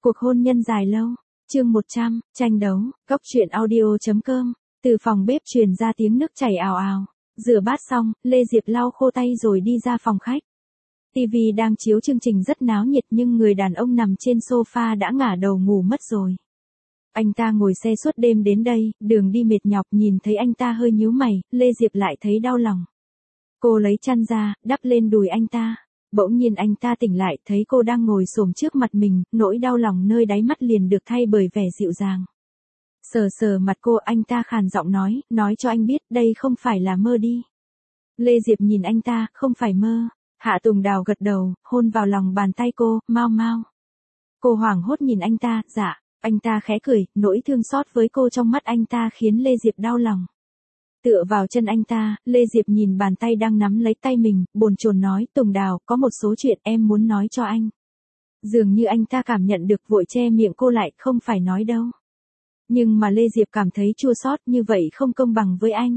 Cuộc hôn nhân dài lâu. Chương 100, tranh đấu. Góc truyện audio.com. Từ phòng bếp truyền ra tiếng nước chảy ào ào. Rửa bát xong, Lê Diệp lau khô tay rồi đi ra phòng khách. TV đang chiếu chương trình rất náo nhiệt nhưng người đàn ông nằm trên sofa đã ngả đầu ngủ mất rồi. Anh ta ngồi xe suốt đêm đến đây, đường đi mệt nhọc, nhìn thấy anh ta hơi nhíu mày, Lê Diệp lại thấy đau lòng. Cô lấy chăn ra, đắp lên đùi anh ta. Bỗng nhiên anh ta tỉnh lại, thấy cô đang ngồi xổm trước mặt mình, nỗi đau lòng nơi đáy mắt liền được thay bởi vẻ dịu dàng. Sờ sờ mặt cô, anh ta khàn giọng nói cho anh biết đây không phải là mơ đi. Lê Diệp nhìn anh ta, không phải mơ. Hạ Tùng Đào gật đầu, hôn vào lòng bàn tay cô, mau mau. Cô hoảng hốt nhìn anh ta, dạ. Anh ta khẽ cười, nỗi thương xót với cô trong mắt anh ta khiến Lê Diệp đau lòng. Tựa vào chân anh ta, Lê Diệp nhìn bàn tay đang nắm lấy tay mình, bồn chồn nói, Tùng Đào, có một số chuyện em muốn nói cho anh. Dường như anh ta cảm nhận được, vội che miệng cô lại, không phải nói đâu. Nhưng mà Lê Diệp cảm thấy chua xót, như vậy không công bằng với anh.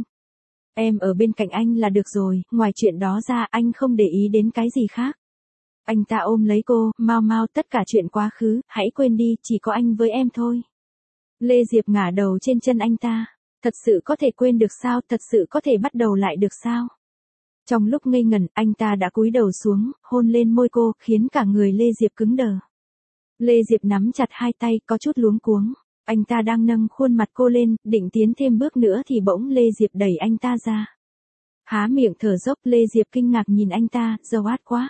Em ở bên cạnh anh là được rồi, ngoài chuyện đó ra anh không để ý đến cái gì khác. Anh ta ôm lấy cô, mau mau, tất cả chuyện quá khứ, hãy quên đi, chỉ có anh với em thôi. Lê Diệp ngả đầu trên chân anh ta. Thật sự có thể quên được sao, thật sự có thể bắt đầu lại được sao? Trong lúc ngây ngẩn, anh ta đã cúi đầu xuống, hôn lên môi cô, khiến cả người Lê Diệp cứng đờ. Lê Diệp nắm chặt hai tay, có chút luống cuống. Anh ta đang nâng khuôn mặt cô lên, định tiến thêm bước nữa thì bỗng Lê Diệp đẩy anh ta ra. Há miệng thở dốc, Lê Diệp kinh ngạc nhìn anh ta, dâu át quá.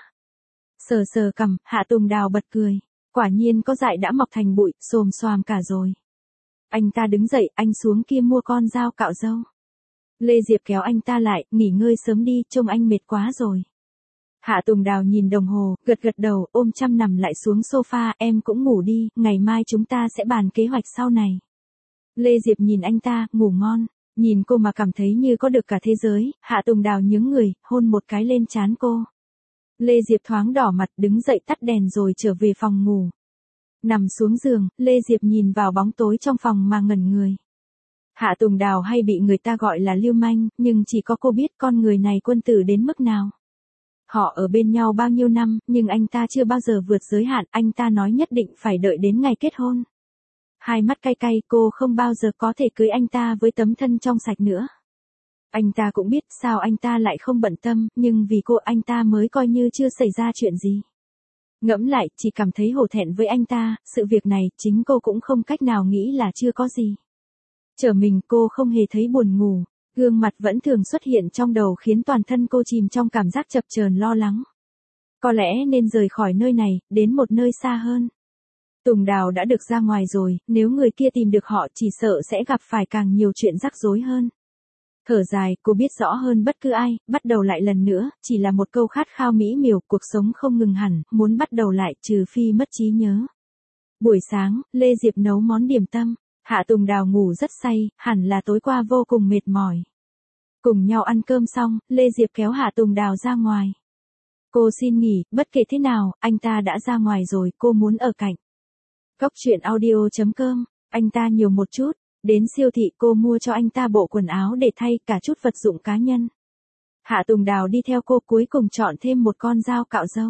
Sờ sờ cằm, Hạ Tùng Đào bật cười. Quả nhiên có dại đã mọc thành bụi, xồm xoàm cả rồi. Anh ta đứng dậy, anh xuống kia mua con dao cạo râu. Lê Diệp kéo anh ta lại, nghỉ ngơi sớm đi, trông anh mệt quá rồi. Hạ Tùng Đào nhìn đồng hồ, gật gật đầu, ôm chăm nằm lại xuống sofa, em cũng ngủ đi, ngày mai chúng ta sẽ bàn kế hoạch sau này. Lê Diệp nhìn anh ta, ngủ ngon, nhìn cô mà cảm thấy như có được cả thế giới, Hạ Tùng Đào nhướng người, hôn một cái lên trán cô. Lê Diệp thoáng đỏ mặt, đứng dậy tắt đèn rồi trở về phòng ngủ. Nằm xuống giường, Lê Diệp nhìn vào bóng tối trong phòng mà ngẩn người. Hạ Tùng Đào hay bị người ta gọi là lưu manh, nhưng chỉ có cô biết con người này quân tử đến mức nào. Họ ở bên nhau bao nhiêu năm, nhưng anh ta chưa bao giờ vượt giới hạn, anh ta nói nhất định phải đợi đến ngày kết hôn. Hai mắt cay cay, cô không bao giờ có thể cưới anh ta với tấm thân trong sạch nữa. Anh ta cũng biết sao anh ta lại không bận tâm, nhưng vì cô anh ta mới coi như chưa xảy ra chuyện gì. Ngẫm lại, chỉ cảm thấy hổ thẹn với anh ta, sự việc này, chính cô cũng không cách nào nghĩ là chưa có gì. Trở mình, cô không hề thấy buồn ngủ, gương mặt vẫn thường xuất hiện trong đầu khiến toàn thân cô chìm trong cảm giác chập chờn lo lắng. Có lẽ nên rời khỏi nơi này, đến một nơi xa hơn. Tùng Đào đã được ra ngoài rồi, nếu người kia tìm được họ chỉ sợ sẽ gặp phải càng nhiều chuyện rắc rối hơn. Thở dài, cô biết rõ hơn bất cứ ai, bắt đầu lại lần nữa, chỉ là một câu khát khao mỹ miều, cuộc sống không ngừng hẳn, muốn bắt đầu lại, trừ phi mất trí nhớ. Buổi sáng, Lê Diệp nấu món điểm tâm, Hạ Tùng Đào ngủ rất say, hẳn là tối qua vô cùng mệt mỏi. Cùng nhau ăn cơm xong, Lê Diệp kéo Hạ Tùng Đào ra ngoài. Cô xin nghỉ, bất kể thế nào, anh ta đã ra ngoài rồi, cô muốn ở cạnh. Góc truyện audio.com, anh ta nhiều một chút. Đến siêu thị cô mua cho anh ta bộ quần áo để thay, cả chút vật dụng cá nhân. Hạ Tùng Đào đi theo cô, cuối cùng chọn thêm một con dao cạo râu.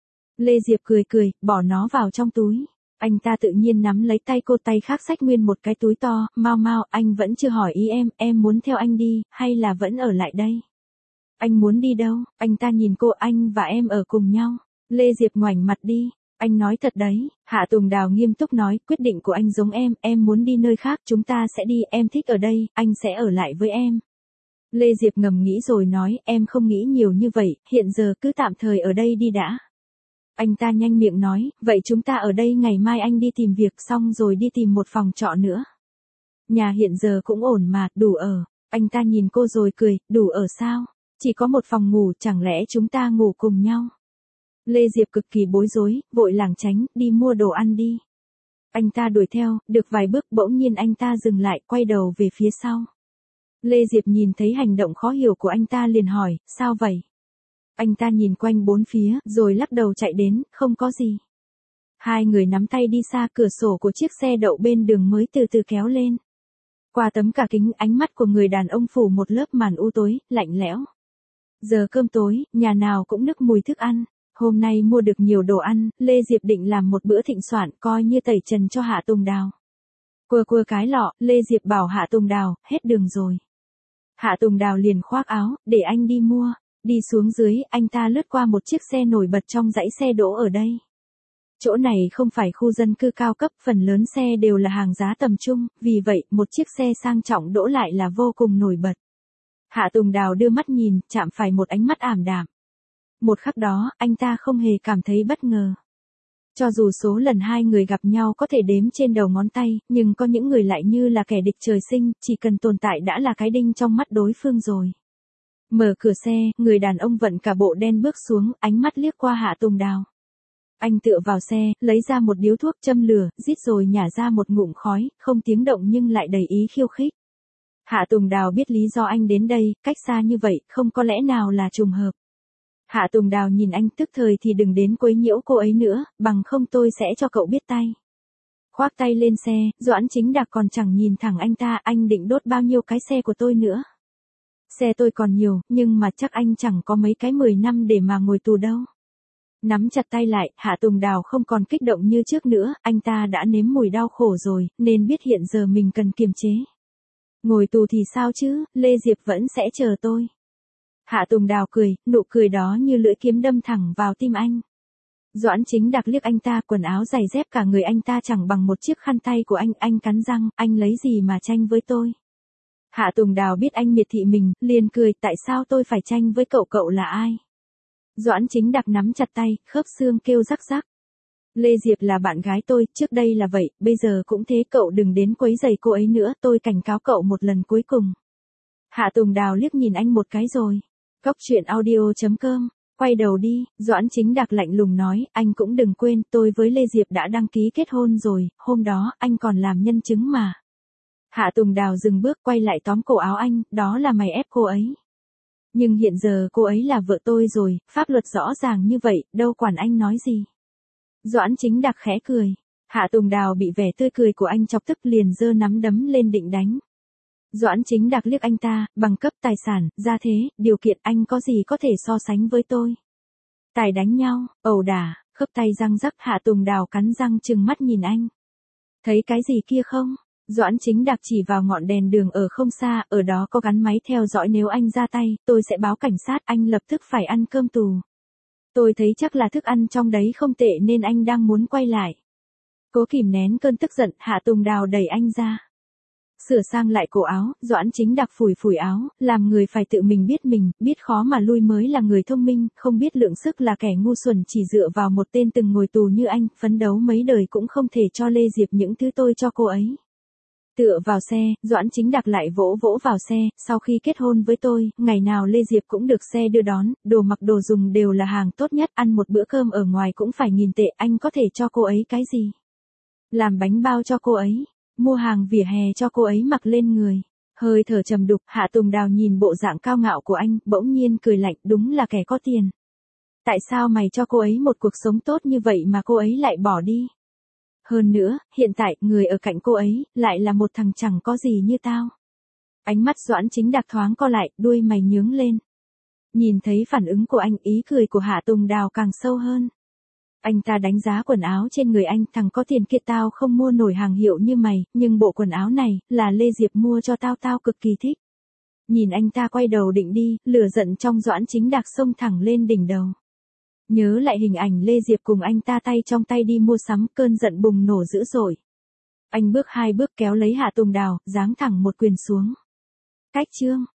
Lê Diệp cười cười, bỏ nó vào trong túi. Anh ta tự nhiên nắm lấy tay cô, tay khác xách nguyên một cái túi to, mau mau, anh vẫn chưa hỏi ý em muốn theo anh đi, hay là vẫn ở lại đây? Anh muốn đi đâu? Anh ta nhìn cô, anh và em ở cùng nhau. Lê Diệp ngoảnh mặt đi. Anh nói thật đấy, Hạ Tùng Đào nghiêm túc nói, quyết định của anh giống em muốn đi nơi khác, chúng ta sẽ đi, em thích ở đây, anh sẽ ở lại với em. Lê Diệp ngầm nghĩ rồi nói, em không nghĩ nhiều như vậy, hiện giờ cứ tạm thời ở đây đi đã. Anh ta nhanh miệng nói, vậy chúng ta ở đây, ngày mai anh đi tìm việc xong rồi đi tìm một phòng trọ nữa. Nhà hiện giờ cũng ổn mà, đủ ở. Anh ta nhìn cô rồi cười, đủ ở sao? Chỉ có một phòng ngủ, chẳng lẽ chúng ta ngủ cùng nhau? Lê Diệp cực kỳ bối rối, vội lảng tránh, đi mua đồ ăn đi. Anh ta đuổi theo, được vài bước bỗng nhiên anh ta dừng lại, quay đầu về phía sau. Lê Diệp nhìn thấy hành động khó hiểu của anh ta liền hỏi, sao vậy? Anh ta nhìn quanh bốn phía, rồi lắc đầu chạy đến, không có gì. Hai người nắm tay đi xa, cửa sổ của chiếc xe đậu bên đường mới từ từ kéo lên. Qua tấm cả kính, ánh mắt của người đàn ông phủ một lớp màn u tối, lạnh lẽo. Giờ cơm tối, nhà nào cũng nức mùi thức ăn. Hôm nay mua được nhiều đồ ăn, Lê Diệp định làm một bữa thịnh soạn coi như tẩy trần cho Hạ Tùng Đào. Cua cái lọ, Lê Diệp bảo Hạ Tùng Đào, hết đường rồi. Hạ Tùng Đào liền khoác áo, để anh đi mua. Đi xuống dưới, anh ta lướt qua một chiếc xe nổi bật trong dãy xe đỗ ở đây. Chỗ này không phải khu dân cư cao cấp, phần lớn xe đều là hàng giá tầm trung, vì vậy một chiếc xe sang trọng đỗ lại là vô cùng nổi bật. Hạ Tùng Đào đưa mắt nhìn, chạm phải một ánh mắt ảm đạm. Một khắc đó, anh ta không hề cảm thấy bất ngờ. Cho dù số lần hai người gặp nhau có thể đếm trên đầu ngón tay, nhưng có những người lại như là kẻ địch trời sinh, chỉ cần tồn tại đã là cái đinh trong mắt đối phương rồi. Mở cửa xe, người đàn ông vận cả bộ đen bước xuống, ánh mắt liếc qua Hạ Tùng Đào. Anh tựa vào xe, lấy ra một điếu thuốc châm lửa, rít rồi nhả ra một ngụm khói, không tiếng động nhưng lại đầy ý khiêu khích. Hạ Tùng Đào biết lý do anh đến đây, cách xa như vậy, không có lẽ nào là trùng hợp. Hạ Tùng Đào nhìn anh, tức thời thì đừng đến quấy nhiễu cô ấy nữa, bằng không tôi sẽ cho cậu biết tay. Khoác tay lên xe, Doãn Chính Đạc còn chẳng nhìn thẳng anh ta, anh định đốt bao nhiêu cái xe của tôi nữa. Xe tôi còn nhiều, nhưng mà chắc anh chẳng có mấy cái 10 năm để mà ngồi tù đâu. Nắm chặt tay lại, Hạ Tùng Đào không còn kích động như trước nữa, anh ta đã nếm mùi đau khổ rồi, nên biết hiện giờ mình cần kiềm chế. Ngồi tù thì sao chứ, Lê Diệp vẫn sẽ chờ tôi. Hạ Tùng Đào cười, nụ cười đó như lưỡi kiếm đâm thẳng vào tim anh. Doãn Chính Đạc liếc anh ta, quần áo giày dép cả người anh ta chẳng bằng một chiếc khăn tay của anh cắn răng, anh lấy gì mà tranh với tôi. Hạ Tùng Đào biết anh miệt thị mình, liền cười, tại sao tôi phải tranh với cậu, cậu là ai? Doãn Chính Đạc nắm chặt tay, khớp xương kêu rắc rắc. Lê Diệp là bạn gái tôi, trước đây là vậy, bây giờ cũng thế, cậu đừng đến quấy rầy cô ấy nữa, tôi cảnh cáo cậu một lần cuối cùng. Hạ Tùng Đào liếc nhìn anh một cái rồi. Cóc truyện audio.com, quay đầu đi, Doãn Chính Đạc lạnh lùng nói, anh cũng đừng quên, tôi với Lê Diệp đã đăng ký kết hôn rồi, hôm đó, anh còn làm nhân chứng mà. Hạ Tùng Đào dừng bước, quay lại tóm cổ áo anh, đó là mày ép cô ấy. Nhưng hiện giờ cô ấy là vợ tôi rồi, pháp luật rõ ràng như vậy, đâu quản anh nói gì. Doãn Chính Đạc khẽ cười. Hạ Tùng Đào bị vẻ tươi cười của anh chọc tức, liền giơ nắm đấm lên định đánh. Doãn Chính Đạc liếc anh ta, bằng cấp, tài sản, gia thế, điều kiện, anh có gì có thể so sánh với tôi. Tài đánh nhau, ẩu đả, khớp tay răng rắc. Hạ Tùng Đào cắn răng trừng mắt nhìn anh. Thấy cái gì kia không? Doãn Chính Đạc chỉ vào ngọn đèn đường ở không xa, ở đó có gắn máy theo dõi, nếu anh ra tay, tôi sẽ báo cảnh sát, anh lập tức phải ăn cơm tù. Tôi thấy chắc là thức ăn trong đấy không tệ nên anh đang muốn quay lại. Cố kìm nén cơn tức giận, Hạ Tùng Đào đẩy anh ra. Sửa sang lại cổ áo, Doãn Chính Đạc phủi áo, làm người phải tự mình, biết khó mà lui mới là người thông minh, không biết lượng sức là kẻ ngu xuẩn, chỉ dựa vào một tên từng ngồi tù như anh, phấn đấu mấy đời cũng không thể cho Lê Diệp những thứ tôi cho cô ấy. Tựa vào xe, Doãn Chính Đạc lại vỗ vào xe, sau khi kết hôn với tôi, ngày nào Lê Diệp cũng được xe đưa đón, đồ mặc đồ dùng đều là hàng tốt nhất, ăn một bữa cơm ở ngoài cũng phải 1000 tệ, anh có thể cho cô ấy cái gì? Làm bánh bao cho cô ấy, mua hàng vỉa hè cho cô ấy mặc lên người. Hơi thở trầm đục, Hạ Tùng Đào nhìn bộ dạng cao ngạo của anh, bỗng nhiên cười lạnh, đúng là kẻ có tiền. Tại sao mày cho cô ấy một cuộc sống tốt như vậy mà cô ấy lại bỏ đi? Hơn nữa, hiện tại, người ở cạnh cô ấy, lại là một thằng chẳng có gì như tao. Ánh mắt Doãn Chính Đạc thoáng co lại, đuôi mày nhướng lên. Nhìn thấy phản ứng của anh, ý cười của Hạ Tùng Đào càng sâu hơn. Anh ta đánh giá quần áo trên người anh, thằng có tiền kia, tao không mua nổi hàng hiệu như mày, nhưng bộ quần áo này, là Lê Diệp mua cho tao cực kỳ thích. Nhìn anh ta quay đầu định đi, lửa giận trong Doãn Chính Đạc xông thẳng lên đỉnh đầu. Nhớ lại hình ảnh Lê Diệp cùng anh ta tay trong tay đi mua sắm, cơn giận bùng nổ dữ dội. Anh bước 2 bước kéo lấy Hạ Tùng Đào, giáng thẳng một quyền xuống. Cách chương.